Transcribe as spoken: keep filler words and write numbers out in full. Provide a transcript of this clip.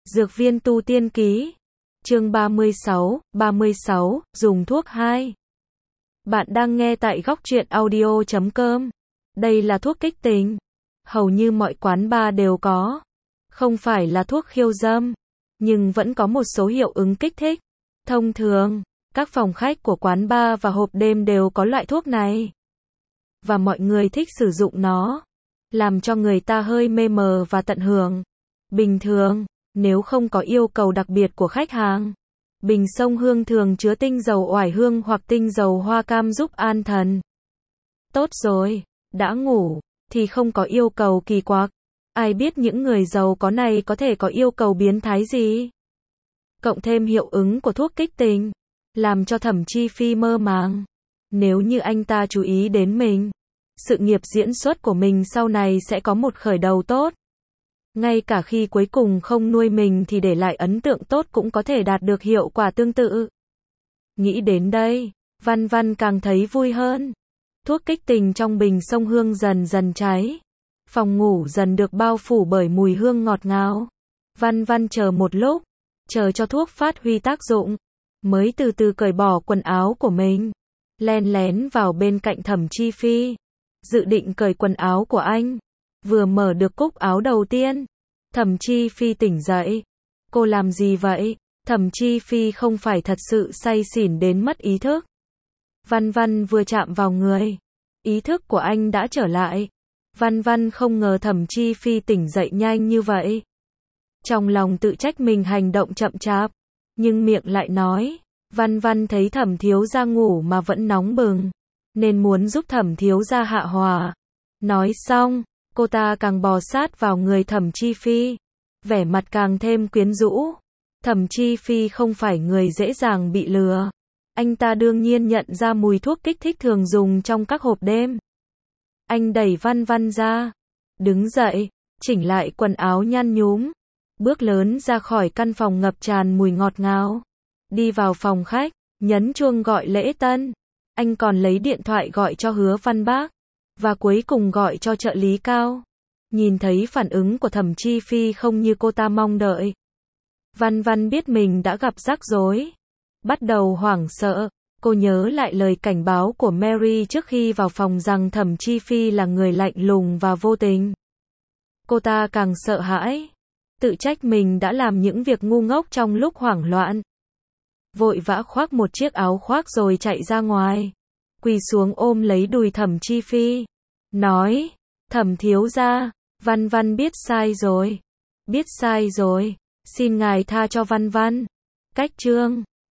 Dược viên tu tiên ký. Chương ba mươi sáu, ba mươi sáu, dùng thuốc hai. Bạn đang nghe tại góc truyện audio chấm com. Đây là thuốc kích tình. Hầu như mọi quán bar đều có. Không phải là thuốc khiêu dâm, nhưng vẫn có một số hiệu ứng kích thích. Thông thường, các phòng khách của quán bar và hộp đêm đều có loại thuốc này. Và mọi người thích sử dụng nó, làm cho người ta hơi mê mờ và tận hưởng. Bình thường, nếu không có yêu cầu đặc biệt của khách hàng, bình xông hương thường chứa tinh dầu oải hương hoặc tinh dầu hoa cam giúp an thần. Tốt rồi, đã ngủ, thì không có yêu cầu kỳ quặc. Ai biết những người giàu có này có thể có yêu cầu biến thái gì? Cộng thêm hiệu ứng của thuốc kích tình, làm cho Thẩm Chi Phi mơ màng. Nếu như anh ta chú ý đến mình, sự nghiệp diễn xuất của mình sau này sẽ có một khởi đầu tốt. Ngay cả khi cuối cùng không nuôi mình thì để lại ấn tượng tốt cũng có thể đạt được hiệu quả tương tự. Nghĩ đến đây, Văn Văn càng thấy vui hơn. Thuốc kích tình trong bình xông hương dần dần cháy. Phòng ngủ dần được bao phủ bởi mùi hương ngọt ngào. Văn Văn chờ một lúc, chờ cho thuốc phát huy tác dụng, mới từ từ cởi bỏ quần áo của mình, len lén vào bên cạnh Thẩm Chi Phi, dự định cởi quần áo của anh. Vừa mở được cúc áo đầu tiên, Thẩm Chi Phi tỉnh dậy. Cô làm gì vậy? Thẩm Chi Phi không phải thật sự say xỉn đến mất ý thức. Văn Văn vừa chạm vào người, ý thức của anh đã trở lại. Văn Văn không ngờ Thẩm Chi Phi tỉnh dậy nhanh như vậy. Trong lòng tự trách mình hành động chậm chạp, nhưng miệng lại nói, Văn Văn thấy Thẩm thiếu gia ngủ mà vẫn nóng bừng, nên muốn giúp Thẩm thiếu gia hạ hỏa. Nói xong, cô ta càng bò sát vào người Thẩm Chi Phi, vẻ mặt càng thêm quyến rũ. Thẩm Chi Phi không phải người dễ dàng bị lừa. Anh ta đương nhiên nhận ra mùi thuốc kích thích thường dùng trong các hộp đêm. Anh đẩy Văn Văn ra, đứng dậy, chỉnh lại quần áo nhăn nhúm, bước lớn ra khỏi căn phòng ngập tràn mùi ngọt ngào. Đi vào phòng khách, nhấn chuông gọi lễ tân. Anh còn lấy điện thoại gọi cho Hứa Văn Bác, và cuối cùng gọi cho trợ lý Cao. Nhìn thấy phản ứng của Thẩm Chi Phi không như cô ta mong đợi, Văn Văn biết mình đã gặp rắc rối. Bắt đầu hoảng sợ, cô nhớ lại lời cảnh báo của Mary trước khi vào phòng rằng Thẩm Chi Phi là người lạnh lùng và vô tình. Cô ta càng sợ hãi, tự trách mình đã làm những việc ngu ngốc trong lúc hoảng loạn. Vội vã khoác một chiếc áo khoác rồi chạy ra ngoài, quỳ xuống ôm lấy đùi Thẩm Chi Phi, nói, Thẩm thiếu gia, Văn Văn biết sai rồi, biết sai rồi, xin ngài tha cho Văn Văn. Cách chương